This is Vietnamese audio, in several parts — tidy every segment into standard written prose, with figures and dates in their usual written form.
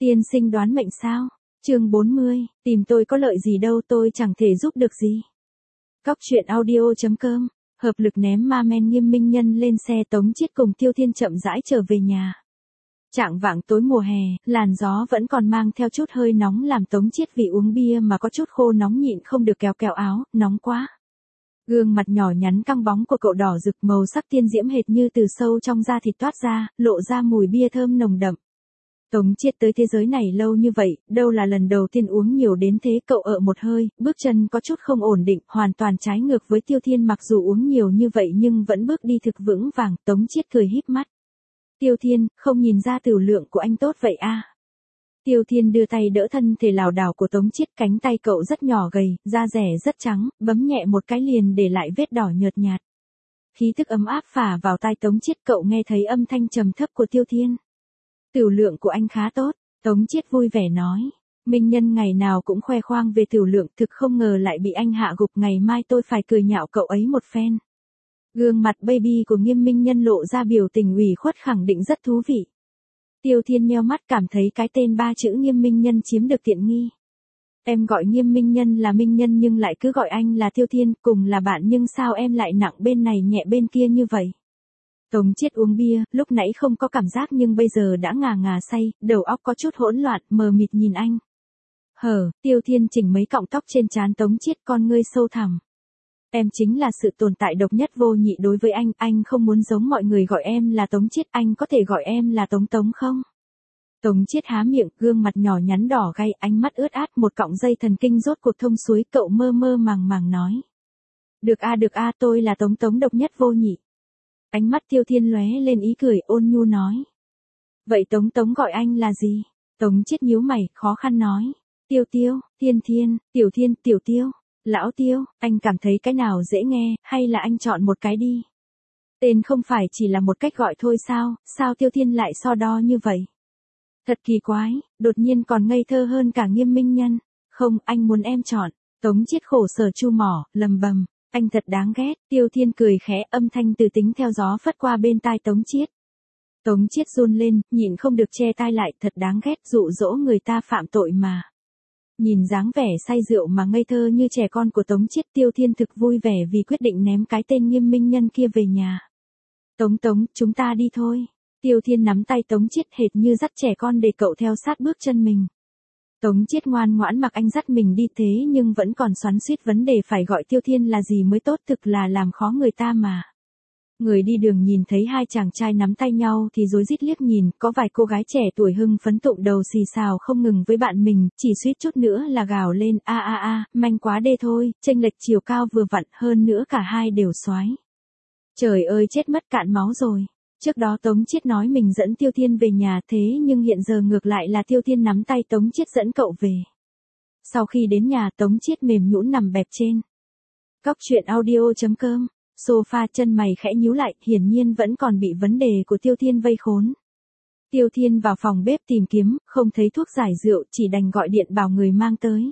Tiên sinh đoán mệnh sao? Chương 40, tìm tôi có lợi gì đâu, tôi chẳng thể giúp được gì. Cóc truyện audio.com, hợp lực ném ma men Nghiêm Minh Nhân lên xe. Tống Chiết cùng Tiêu Thiên chậm rãi trở về nhà. Chạng vạng tối mùa hè, làn gió vẫn còn mang theo chút hơi nóng làm Tống Chiết vì uống bia mà có chút khô nóng nhịn không được kéo áo, nóng quá. Gương mặt nhỏ nhắn căng bóng của cậu đỏ rực, màu sắc tiên diễm hệt như từ sâu trong da thịt toát ra, lộ ra mùi bia thơm nồng đậm. Tống Chiết tới thế giới này lâu như vậy, đâu là lần đầu tiên uống nhiều đến thế. Cậu ợ một hơi, bước chân có chút không ổn định, hoàn toàn trái ngược với Tiêu Thiên. Mặc dù uống nhiều như vậy nhưng vẫn bước đi thực vững vàng. Tống Chiết cười híp mắt. Tiêu Thiên, không nhìn ra tửu lượng của anh tốt vậy à? Tiêu Thiên đưa tay đỡ thân thể lảo đảo của Tống Chiết, cánh tay cậu rất nhỏ gầy, da rẻ rất trắng, bấm nhẹ một cái liền để lại vết đỏ nhợt nhạt. Khí thức ấm áp phả vào tai Tống Chiết, cậu nghe thấy âm thanh trầm thấp của Tiêu Thiên. Tửu lượng của anh khá tốt, Tống Chiết vui vẻ nói. Minh Nhân ngày nào cũng khoe khoang về tửu lượng, thực không ngờ lại bị anh hạ gục. Ngày mai tôi phải cười nhạo cậu ấy một phen. Gương mặt baby của Nghiêm Minh Nhân lộ ra biểu tình ủy khuất, khẳng định rất thú vị. Tiêu Thiên nheo mắt, cảm thấy cái tên ba chữ Nghiêm Minh Nhân chiếm được tiện nghi. Em gọi Nghiêm Minh Nhân là Minh Nhân nhưng lại cứ gọi anh là Tiêu Thiên, cùng là bạn nhưng sao em lại nặng bên này nhẹ bên kia như vậy? Tống Chiết uống bia, lúc nãy không có cảm giác nhưng bây giờ đã ngà say, đầu óc có chút hỗn loạn, mờ mịt nhìn anh. Tiêu Thiên chỉnh mấy cọng tóc trên trán Tống Chiết, con ngươi sâu thẳm. Em chính là sự tồn tại độc nhất vô nhị đối với anh không muốn giống mọi người gọi em là Tống Chiết, anh có thể gọi em là Tống Tống không? Tống Chiết há miệng, gương mặt nhỏ nhắn đỏ gay, ánh mắt ướt át, một cọng dây thần kinh rốt cuộc thông suối, cậu mơ màng nói. Được a, tôi là Tống Tống độc nhất vô nhị. Ánh mắt Tiêu Thiên lóe lên ý cười, ôn nhu nói. Vậy Tống Tống gọi anh là gì? Tống Chiết nhíu mày, khó khăn nói. Tiêu, Thiên, Tiểu Thiên, Tiểu Tiêu. Lão Tiêu, anh cảm thấy cái nào dễ nghe, hay là anh chọn một cái đi. Tên không phải chỉ là một cách gọi thôi sao Tiêu Thiên lại so đo như vậy? Thật kỳ quái, đột nhiên còn ngây thơ hơn cả Nghiêm Minh Nhân. Không, anh muốn em chọn. Tống Chiết khổ sở chu mỏ, lầm bầm. Anh thật đáng ghét. Tiêu Thiên cười khẽ, âm thanh từ tính theo gió phất qua bên tai Tống Chiết. Tống Chiết run lên, nhịn không được che tai lại, thật đáng ghét, dụ dỗ người ta phạm tội mà. Nhìn dáng vẻ say rượu mà ngây thơ như trẻ con của Tống Chiết, Tiêu Thiên thực vui vẻ vì quyết định ném cái tên Nghiêm Minh Nhân kia về nhà. Tống, chúng ta đi thôi. Tiêu Thiên nắm tay Tống Chiết hệt như dắt trẻ con để cậu theo sát bước chân mình. Tống Chiết ngoan ngoãn mặc anh dắt mình đi, thế nhưng vẫn còn xoắn xuýt vấn đề phải gọi Tiêu Thiên là gì mới tốt, thực là làm khó người ta mà. Người đi đường nhìn thấy hai chàng trai nắm tay nhau thì rối rít liếc nhìn, có vài cô gái trẻ tuổi hưng phấn tụng đầu xì xào không ngừng với bạn mình, chỉ suýt chút nữa là gào lên manh quá đê thôi, chênh lệch chiều cao vừa vặn, hơn nữa cả hai đều soái. Trời ơi, chết mất cạn máu rồi. Trước đó Tống Chiết nói mình dẫn Tiêu Thiên về nhà, thế nhưng hiện giờ ngược lại là Tiêu Thiên nắm tay Tống Chiết dẫn cậu về. Sau khi đến nhà, Tống Chiết mềm nhũn nằm bẹp trên cóc truyện audio.com, sofa, chân mày khẽ nhíu lại, hiển nhiên vẫn còn bị vấn đề của Tiêu Thiên vây khốn. Tiêu Thiên vào phòng bếp tìm kiếm, không thấy thuốc giải rượu, chỉ đành gọi điện bảo người mang tới.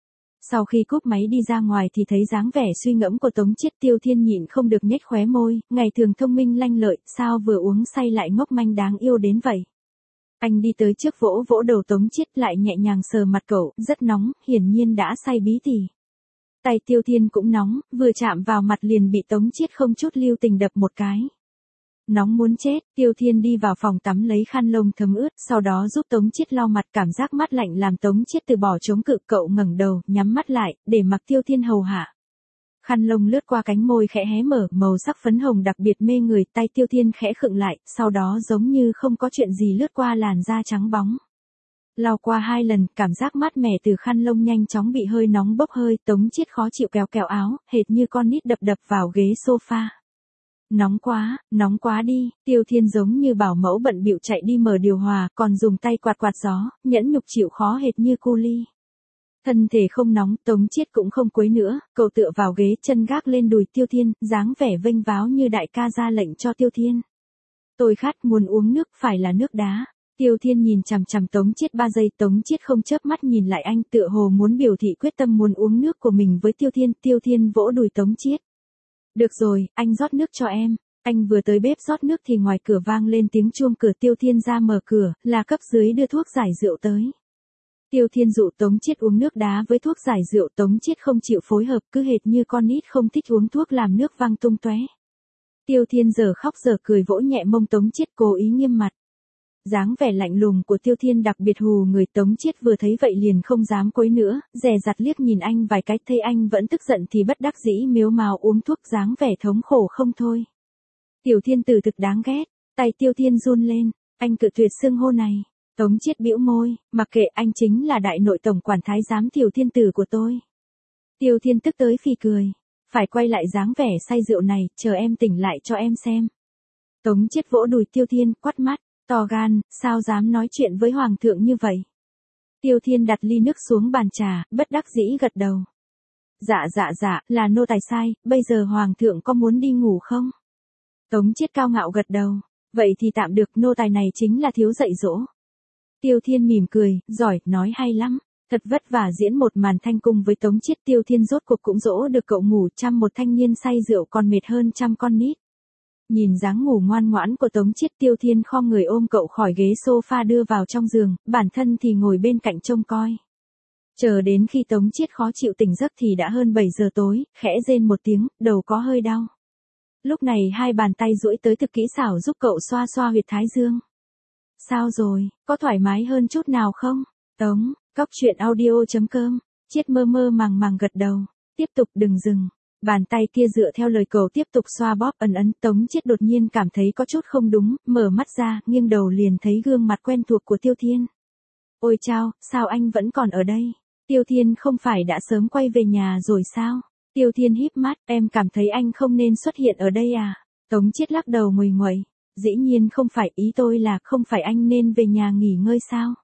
Sau khi cúp máy đi ra ngoài thì thấy dáng vẻ suy ngẫm của Tống Chiết, Tiêu Thiên nhịn không được nhếch khóe môi, ngày thường thông minh lanh lợi, sao vừa uống say lại ngốc manh đáng yêu đến vậy. Anh đi tới trước vỗ vỗ đầu Tống Chiết, lại nhẹ nhàng sờ mặt cậu, rất nóng, hiển nhiên đã say bí tỉ. Tay Tiêu Thiên cũng nóng, vừa chạm vào mặt liền bị Tống Chiết không chút lưu tình đập một cái. Nóng muốn chết, Tiêu Thiên đi vào phòng tắm lấy khăn lông thấm ướt, sau đó giúp Tống Chiết lau mặt, cảm giác mát lạnh làm Tống Chiết từ bỏ chống cự, cậu ngẩng đầu, nhắm mắt lại, để mặc Tiêu Thiên hầu hạ. Khăn lông lướt qua cánh môi khẽ hé mở, màu sắc phấn hồng đặc biệt mê người, tay Tiêu Thiên khẽ khựng lại, sau đó giống như không có chuyện gì lướt qua làn da trắng bóng. Lau qua 2 lần, cảm giác mát mẻ từ khăn lông nhanh chóng bị hơi nóng bốc hơi, Tống Chiết khó chịu kéo áo, hệt như con nít đập vào ghế sofa. Nóng quá đi, Tiêu Thiên giống như bảo mẫu bận bịu chạy đi mở điều hòa, còn dùng tay quạt gió, nhẫn nhục chịu khó hệt như cu ly. Thân thể không nóng, Tống Chiết cũng không quấy nữa, cậu tựa vào ghế, chân gác lên đùi Tiêu Thiên, dáng vẻ vênh váo như đại ca ra lệnh cho Tiêu Thiên. Tôi khát, muốn uống nước, phải là nước đá. Tiêu Thiên nhìn chằm chằm Tống Chiết 3 giây, Tống Chiết không chớp mắt nhìn lại anh, tựa hồ muốn biểu thị quyết tâm muốn uống nước của mình với Tiêu Thiên. Tiêu Thiên vỗ đùi Tống Chiết. Được rồi, anh rót nước cho em. Anh vừa tới bếp rót nước thì ngoài cửa vang lên tiếng chuông cửa. Tiêu Thiên ra mở cửa, là cấp dưới đưa thuốc giải rượu tới. Tiêu Thiên dụ Tống Chiết uống nước đá với thuốc giải rượu. Tống Chiết không chịu phối hợp, cứ hệt như con nít không thích uống thuốc làm nước văng tung tóe. Tiêu Thiên giờ khóc giờ cười vỗ nhẹ mông Tống Chiết, cố ý nghiêm mặt. Dáng vẻ lạnh lùng của Tiêu Thiên đặc biệt hù người. Tống Chiết vừa thấy vậy liền không dám quấy nữa, dè dặt liếc nhìn anh vài cái, thấy anh vẫn tức giận thì bất đắc dĩ mếu máo uống thuốc, dáng vẻ thống khổ không thôi. Tiểu Thiên Tử thực đáng ghét, tay Tiêu Thiên run lên, anh cự tuyệt xưng hô này. Tống Chiết bĩu môi, mặc kệ, anh chính là đại nội tổng quản thái giám Tiểu Thiên Tử của tôi. Tiêu Thiên tức tới phì cười, phải quay lại dáng vẻ say rượu này, chờ em tỉnh lại cho em xem. Tống Chiết vỗ đùi Tiêu Thiên, quát mắt, to gan, sao dám nói chuyện với hoàng thượng như vậy. Tiêu Thiên đặt ly nước xuống bàn trà, bất đắc dĩ gật đầu. Dạ, là nô tài sai, bây giờ hoàng thượng có muốn đi ngủ không? Tống Chiết cao ngạo gật đầu, vậy thì tạm được, nô tài này chính là thiếu dạy dỗ. Tiêu Thiên mỉm cười, giỏi, nói hay lắm, thật vất vả diễn một màn thanh cung với Tống Chiết. Tiêu Thiên rốt cuộc cũng dỗ được cậu ngủ, trăm một thanh niên say rượu còn mệt hơn trăm con nít. Nhìn dáng ngủ ngoan ngoãn của Tống Chiết, Tiêu Thiên khom người ôm cậu khỏi ghế sofa đưa vào trong giường, bản thân thì ngồi bên cạnh trông coi. Chờ đến khi Tống Chiết khó chịu tỉnh giấc thì đã hơn 7 giờ tối, khẽ rên một tiếng, đầu có hơi đau. Lúc này hai bàn tay duỗi tới thực kỹ xảo giúp cậu xoa xoa huyệt thái dương. Sao rồi, có thoải mái hơn chút nào không? Tống, cóc.audio.com, Chiết mơ mơ màng màng gật đầu. Tiếp tục, đừng dừng. Bàn tay kia dựa theo lời cậu tiếp tục xoa bóp ấn ấn. Tống Chiết đột nhiên cảm thấy có chút không đúng, mở mắt ra, nghiêng đầu liền thấy gương mặt quen thuộc của Tiêu Thiên. Ôi chao, sao anh vẫn còn ở đây? Tiêu Thiên không phải đã sớm quay về nhà rồi sao? Tiêu Thiên híp mắt, em cảm thấy anh không nên xuất hiện ở đây à? Tống Chiết lắc đầu nguầy nguậy. Dĩ nhiên không phải, ý tôi là không phải anh nên về nhà nghỉ ngơi sao?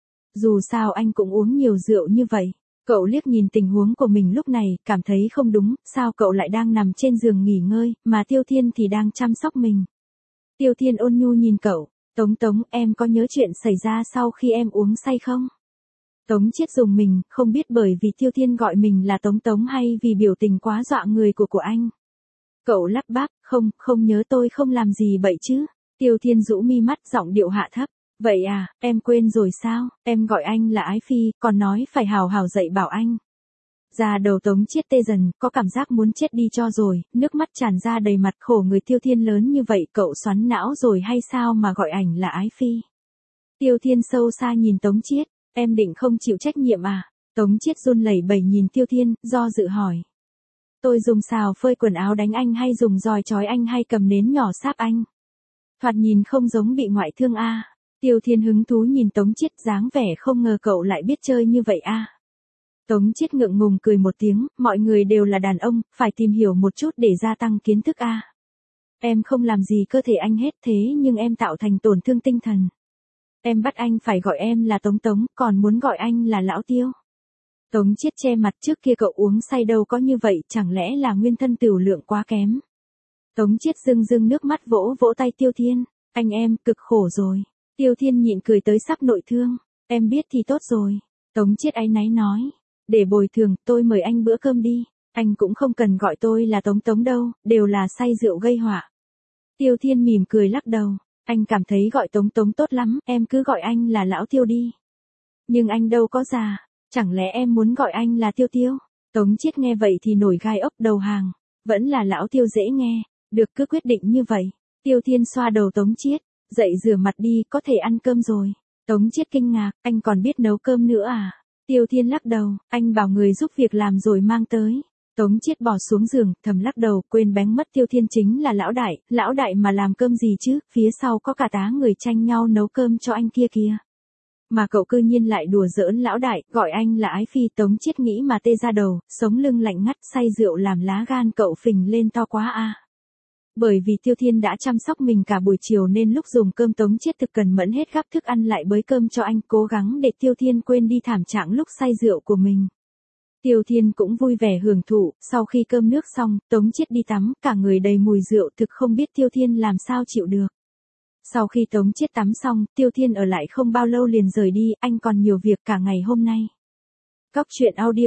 Dù sao anh cũng uống nhiều rượu như vậy. Cậu liếc nhìn tình huống của mình lúc này, cảm thấy không đúng, sao cậu lại đang nằm trên giường nghỉ ngơi, mà Tiêu Thiên thì đang chăm sóc mình. Tiêu Thiên ôn nhu nhìn cậu, Tống, em có nhớ chuyện xảy ra sau khi em uống say không? Tống Chiết dùng mình, không biết bởi vì Tiêu Thiên gọi mình là Tống hay vì biểu tình quá dọa người của anh. Cậu lắp bắp, không nhớ, tôi không làm gì bậy chứ. Tiêu Thiên rũ mi mắt, giọng điệu hạ thấp. Vậy à, em quên rồi sao, em gọi anh là Ái Phi, còn nói phải hào hào dạy bảo anh. Da đầu Tống Chiết tê dần, có cảm giác muốn chết đi cho rồi, nước mắt tràn ra đầy mặt. Khổ người, Tiêu Thiên lớn như vậy, cậu xoắn não rồi hay sao mà gọi ảnh là Ái Phi. Tiêu Thiên sâu xa nhìn Tống Chiết, em định không chịu trách nhiệm à? Tống Chiết run lẩy bẩy nhìn Tiêu Thiên, do dự hỏi. Tôi dùng xào phơi quần áo đánh anh hay dùng roi trói anh hay cầm nến nhỏ sáp anh? Thoạt nhìn không giống bị ngoại thương a. Tiêu Thiên hứng thú nhìn Tống Chiết, dáng vẻ không ngờ cậu lại biết chơi như vậy a. Tống Chiết ngượng ngùng cười một tiếng, mọi người đều là đàn ông, phải tìm hiểu một chút để gia tăng kiến thức a. Em không làm gì cơ thể anh hết, thế nhưng em tạo thành tổn thương tinh thần. Em bắt anh phải gọi em là Tống, còn muốn gọi anh là Lão Tiêu. Tống Chiết che mặt, trước kia cậu uống say đâu có như vậy, chẳng lẽ là nguyên thân tửu lượng quá kém. Tống Chiết rưng nước mắt vỗ vỗ tay Tiêu Thiên, anh em, cực khổ rồi. Tiêu Thiên nhịn cười tới sắp nội thương, em biết thì tốt rồi. Tống Chiết áy náy nói, để bồi thường, tôi mời anh bữa cơm đi, anh cũng không cần gọi tôi là Tống đâu, đều là say rượu gây họa. Tiêu Thiên mỉm cười lắc đầu, anh cảm thấy gọi Tống tốt lắm, em cứ gọi anh là Lão Tiêu đi. Nhưng anh đâu có già, chẳng lẽ em muốn gọi anh là Tiêu? Tống Chiết nghe vậy thì nổi gai ốc đầu hàng, vẫn là Lão Tiêu dễ nghe, được cứ quyết định như vậy. Tiêu Thiên xoa đầu Tống Chiết, dậy rửa mặt đi, có thể ăn cơm rồi. Tống Chiết kinh ngạc, anh còn biết nấu cơm nữa à? Tiêu Thiên lắc đầu, anh bảo người giúp việc làm rồi mang tới. Tống Chiết bỏ xuống giường, thầm lắc đầu, quên bén mất Tiêu Thiên chính là lão đại mà làm cơm gì chứ, phía sau có cả tá người tranh nhau nấu cơm cho anh kia kìa. Mà cậu cư nhiên lại đùa giỡn lão đại, gọi anh là Ái Phi. Tống Chiết nghĩ mà tê ra đầu, sống lưng lạnh ngắt, say rượu làm lá gan cậu phình lên to quá a. Bởi vì Tiêu Thiên đã chăm sóc mình cả buổi chiều nên lúc dùng cơm Tống Chiết thực cần mẫn hết gắp thức ăn lại bới cơm cho anh, cố gắng để Tiêu Thiên quên đi thảm trạng lúc say rượu của mình. Tiêu Thiên cũng vui vẻ hưởng thụ, sau khi cơm nước xong, Tống Chiết đi tắm, cả người đầy mùi rượu, thực không biết Tiêu Thiên làm sao chịu được. Sau khi Tống Chiết tắm xong, Tiêu Thiên ở lại không bao lâu liền rời đi, anh còn nhiều việc cả ngày hôm nay.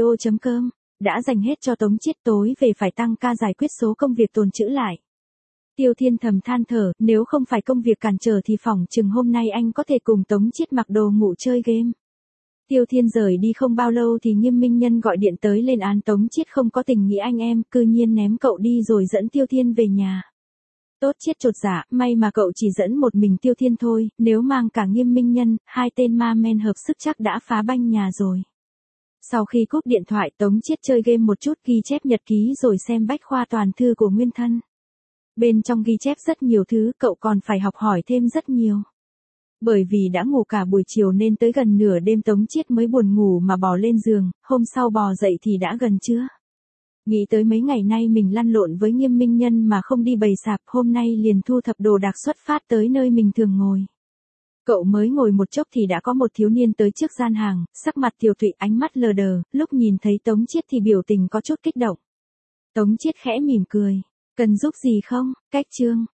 Cóc.audio.com đã dành hết cho Tống Chiết, tối về phải tăng ca giải quyết số công việc tồn trữ lại. Tiêu Thiên thầm than thở, nếu không phải công việc cản trở thì phỏng chừng hôm nay anh có thể cùng Tống Chiết mặc đồ ngủ chơi game. Tiêu Thiên rời đi không bao lâu thì Nghiêm Minh Nhân gọi điện tới lên án Tống Chiết không có tình nghĩa anh em, cư nhiên ném cậu đi rồi dẫn Tiêu Thiên về nhà. Tốt Chiết chột dạ, may mà cậu chỉ dẫn một mình Tiêu Thiên thôi, nếu mang cả Nghiêm Minh Nhân, hai tên ma men hợp sức chắc đã phá banh nhà rồi. Sau khi cúp điện thoại Tống Chiết chơi game một chút ghi chép nhật ký rồi xem bách khoa toàn thư của Nguyên Thân. Bên trong ghi chép rất nhiều thứ, cậu còn phải học hỏi thêm rất nhiều. Bởi vì đã ngủ cả buổi chiều nên tới gần nửa đêm Tống Chiết mới buồn ngủ mà bò lên giường, hôm sau bò dậy thì đã gần trưa. Nghĩ tới mấy ngày nay mình lăn lộn với Nghiêm Minh Nhân mà không đi bày sạp, hôm nay liền thu thập đồ đạc xuất phát tới nơi mình thường ngồi. Cậu mới ngồi một chốc thì đã có một thiếu niên tới trước gian hàng, sắc mặt tiều tụy ánh mắt lờ đờ, lúc nhìn thấy Tống Chiết thì biểu tình có chút kích động. Tống Chiết khẽ mỉm cười, cần giúp gì không, Cách Trương.